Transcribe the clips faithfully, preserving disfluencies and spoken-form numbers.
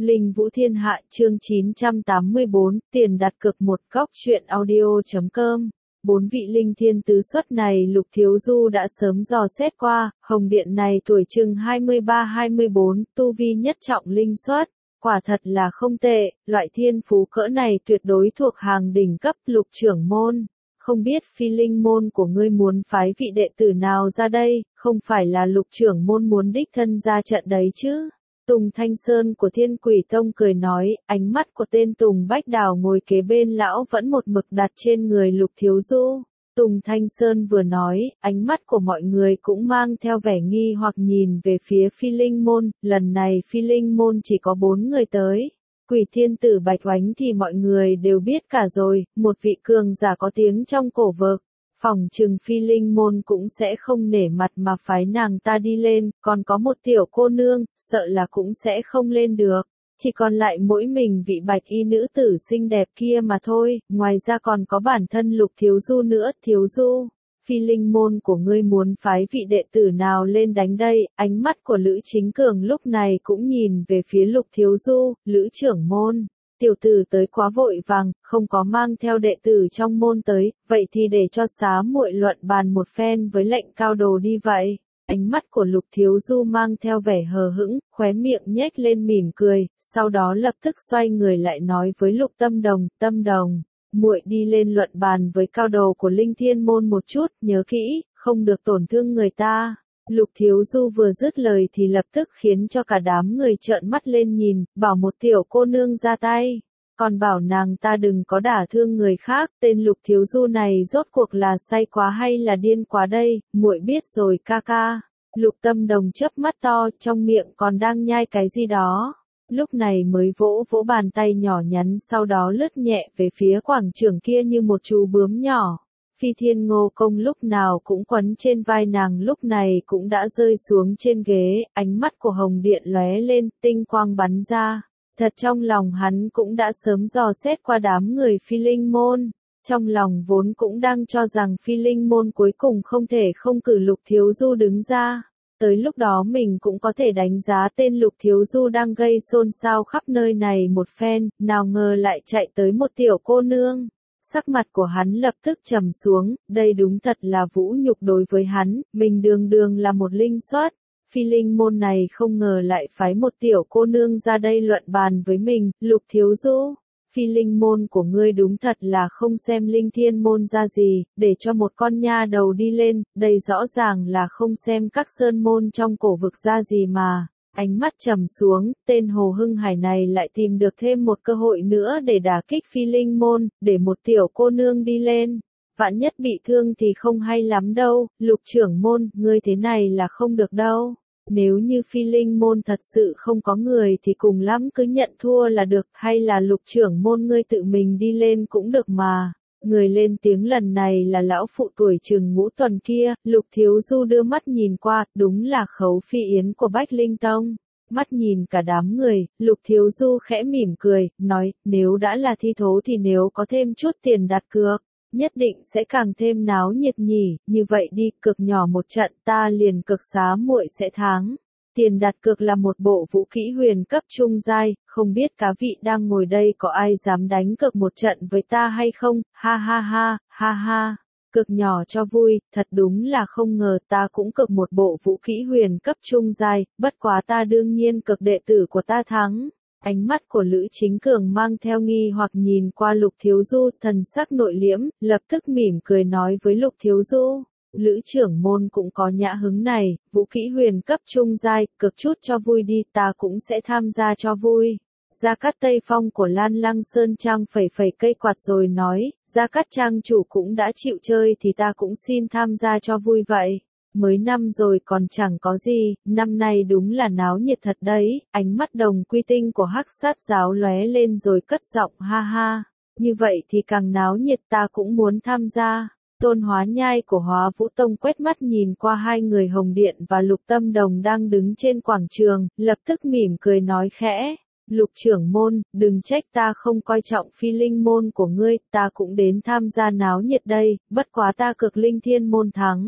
Linh Vũ Thiên Hạ chương chín trăm tám mươi bốn, tiền đặt cược một góc truyện audio.com. Bốn vị linh thiên tứ xuất này Lục Thiếu Du đã sớm dò xét qua, Hồng Điện này tuổi chừng hai mươi ba hai mươi bốn, tu vi nhất trọng linh xuất. Quả thật là không tệ, loại thiên phú cỡ này tuyệt đối thuộc hàng đỉnh cấp. Lục trưởng môn, không biết phi linh môn của ngươi muốn phái vị đệ tử nào ra đây, không phải là lục trưởng môn muốn đích thân ra trận đấy chứ? Tùng Thanh Sơn của Thiên Quỷ Tông cười nói, ánh mắt của tên Tùng Bách Đào ngồi kế bên lão vẫn một mực đặt trên người Lục Thiếu Du. Tùng Thanh Sơn vừa nói, ánh mắt của mọi người cũng mang theo vẻ nghi hoặc nhìn về phía phi linh môn, lần này phi linh môn chỉ có bốn người tới. Quỷ thiên tử Bạch Oánh thì mọi người đều biết cả rồi, một vị cường giả có tiếng trong cổ vực. Phòng trừng phi linh môn cũng sẽ không nể mặt mà phái nàng ta đi lên, còn có một tiểu cô nương, sợ là cũng sẽ không lên được. Chỉ còn lại mỗi mình vị bạch y nữ tử xinh đẹp kia mà thôi, ngoài ra còn có bản thân Lục Thiếu Du nữa. Thiếu Du, phi linh môn của ngươi muốn phái vị đệ tử nào lên đánh đây? Ánh mắt của Lữ Chính Cường lúc này cũng nhìn về phía Lục Thiếu Du. Lữ trưởng môn, tiểu tử tới quá vội vàng, không có mang theo đệ tử trong môn tới, vậy thì để cho xá muội luận bàn một phen với lệnh cao đồ đi vậy. Ánh mắt của Lục Thiếu Du mang theo vẻ hờ hững, khóe miệng nhếch lên mỉm cười, sau đó lập tức xoay người lại nói với Lục Tâm Đồng, Tâm Đồng, muội đi lên luận bàn với cao đồ của Linh Thiên môn một chút, nhớ kỹ, không được tổn thương người ta. Lục Thiếu Du vừa dứt lời thì lập tức khiến cho cả đám người trợn mắt lên nhìn, bảo một tiểu cô nương ra tay, còn bảo nàng ta đừng có đả thương người khác. Tên Lục Thiếu Du này rốt cuộc là say quá hay là điên quá đây? Muội biết rồi ca ca. Lục Tâm Đồng chớp mắt to, trong miệng còn đang nhai cái gì đó. Lúc này mới vỗ vỗ bàn tay nhỏ nhắn, sau đó lướt nhẹ về phía quảng trường kia như một chú bướm nhỏ. Phi Thiên Ngô Công lúc nào cũng quấn trên vai nàng lúc này cũng đã rơi xuống trên ghế, ánh mắt của Hồng Điện lóe lên, tinh quang bắn ra. Thật trong lòng hắn cũng đã sớm dò xét qua đám người phi linh môn. Trong lòng vốn cũng đang cho rằng phi linh môn cuối cùng không thể không cử Lục Thiếu Du đứng ra. Tới lúc đó mình cũng có thể đánh giá tên Lục Thiếu Du đang gây xôn xao khắp nơi này một phen, nào ngờ lại chạy tới một tiểu cô nương. Sắc mặt của hắn lập tức trầm xuống, đây đúng thật là vũ nhục đối với hắn, mình đường đường là một linh xuất. Phi linh môn này không ngờ lại phái một tiểu cô nương ra đây luận bàn với mình. Lục Thiếu Du, phi linh môn của ngươi đúng thật là không xem linh thiên môn ra gì, để cho một con nha đầu đi lên, đây rõ ràng là không xem các sơn môn trong cổ vực ra gì mà. Ánh mắt trầm xuống, tên Hồ Hưng Hải này lại tìm được thêm một cơ hội nữa để đả kích phi linh môn, để một tiểu cô nương đi lên. Vạn nhất bị thương thì không hay lắm đâu. Lục trưởng môn, ngươi thế này là không được đâu. Nếu như phi linh môn thật sự không có người thì cùng lắm cứ nhận thua là được, hay là Lục trưởng môn ngươi tự mình đi lên cũng được mà. Người lên tiếng lần này là lão phụ tuổi chừng ngũ tuần kia. Lục Thiếu Du đưa mắt nhìn qua, đúng là Khấu Phi Yến của Bách Linh Tông. Mắt nhìn cả đám người, Lục Thiếu Du khẽ mỉm cười, nói, nếu đã là thi thố thì nếu có thêm chút tiền đặt cược, nhất định sẽ càng thêm náo nhiệt nhỉ. Như vậy đi, cược nhỏ một trận, ta liền cược xá muội sẽ thắng. Tiền đặt cược là một bộ vũ kỹ huyền cấp trung giai, không biết cá vị đang ngồi đây có ai dám đánh cược một trận với ta hay không? Ha ha ha, ha ha. Cược nhỏ cho vui, thật đúng là không ngờ ta cũng cược một bộ vũ kỹ huyền cấp trung giai, bất quá ta đương nhiên cược đệ tử của ta thắng. Ánh mắt của Lữ Chính Cường mang theo nghi hoặc nhìn qua Lục Thiếu Du, thần sắc nội liễm, lập tức mỉm cười nói với Lục Thiếu Du. Lữ trưởng môn cũng có nhã hứng này, vũ kỹ huyền cấp trung giai, cực chút cho vui đi, ta cũng sẽ tham gia cho vui. Gia Cát Tây Phong của Lan Lăng Sơn Trang phẩy phẩy cây quạt rồi nói, Gia Cát Trang chủ cũng đã chịu chơi thì ta cũng xin tham gia cho vui vậy. Mới năm rồi còn chẳng có gì, năm nay đúng là náo nhiệt thật đấy. Ánh mắt Đồng Quy Tinh của Hắc Sát giáo lóe lên rồi cất giọng ha ha. Như vậy thì càng náo nhiệt, ta cũng muốn tham gia. Tôn Hóa Nhai của Hóa Vũ Tông quét mắt nhìn qua hai người Hồng Điện và Lục Tâm Đồng đang đứng trên quảng trường, lập tức mỉm cười nói khẽ. Lục trưởng môn, đừng trách ta không coi trọng phi linh môn của ngươi, ta cũng đến tham gia náo nhiệt đây, bất quá ta cược linh thiên môn thắng.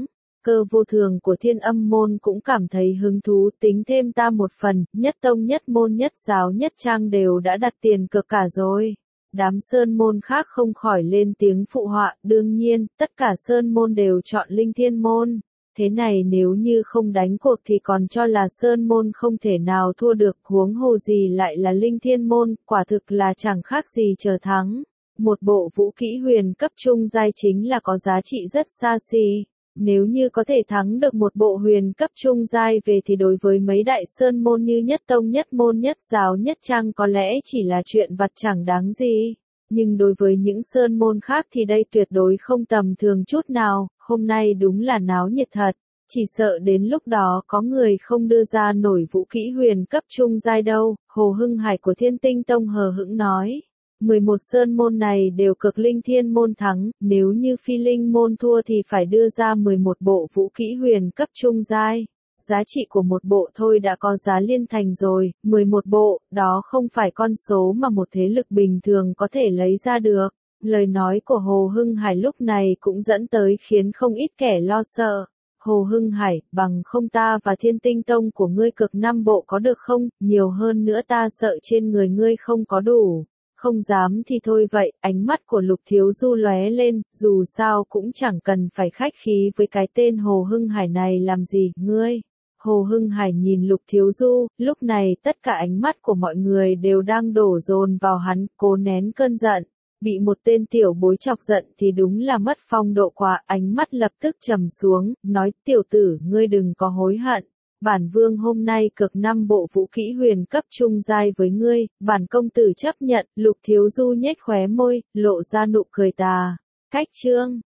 cơ vô thường của Thiên Âm môn cũng cảm thấy hứng thú, tính thêm ta một phần, nhất tông nhất môn nhất giáo nhất trang đều đã đặt tiền cược cả rồi. Đám sơn môn khác không khỏi lên tiếng phụ họa, đương nhiên, tất cả sơn môn đều chọn Linh Thiên môn. Thế này nếu như không đánh cuộc thì còn cho là sơn môn không thể nào thua được, huống hồ gì lại là Linh Thiên môn, quả thực là chẳng khác gì chờ thắng. Một bộ vũ kỹ huyền cấp trung giai chính là có giá trị rất xa xỉ. Nếu như có thể thắng được một bộ huyền cấp trung giai về thì đối với mấy đại sơn môn như nhất tông nhất môn nhất giáo nhất trang có lẽ chỉ là chuyện vặt chẳng đáng gì. Nhưng đối với những sơn môn khác thì đây tuyệt đối không tầm thường chút nào, hôm nay đúng là náo nhiệt thật. Chỉ sợ đến lúc đó có người không đưa ra nổi vũ kỹ huyền cấp trung giai đâu, Hồ Hưng Hải của Thiên Tinh Tông hờ hững nói. mười một sơn môn này đều cực Linh Thiên môn thắng, nếu như Phi Linh môn thua thì phải đưa ra mười một bộ vũ kỹ huyền cấp trung giai. Giá trị của một bộ thôi đã có giá liên thành rồi, mười một bộ, đó không phải con số mà một thế lực bình thường có thể lấy ra được. Lời nói của Hồ Hưng Hải lúc này cũng dẫn tới khiến không ít kẻ lo sợ. Hồ Hưng Hải, bằng không ta và Thiên Tinh Tông của ngươi cực năm bộ có được không, nhiều hơn nữa ta sợ trên người ngươi không có đủ. Không dám thì thôi vậy, ánh mắt của Lục Thiếu Du lóe lên, dù sao cũng chẳng cần phải khách khí với cái tên Hồ Hưng Hải này làm gì, ngươi. Hồ Hưng Hải nhìn Lục Thiếu Du, lúc này tất cả ánh mắt của mọi người đều đang đổ dồn vào hắn, cố nén cơn giận. Bị một tên tiểu bối chọc giận thì đúng là mất phong độ quá, ánh mắt lập tức trầm xuống, nói tiểu tử, ngươi đừng có hối hận. Bản vương hôm nay cực năm bộ vũ kỹ huyền cấp trung giai với ngươi, bản công tử chấp nhận, Lục Thiếu Du nhếch khóe môi, lộ ra nụ cười tà. Cách chương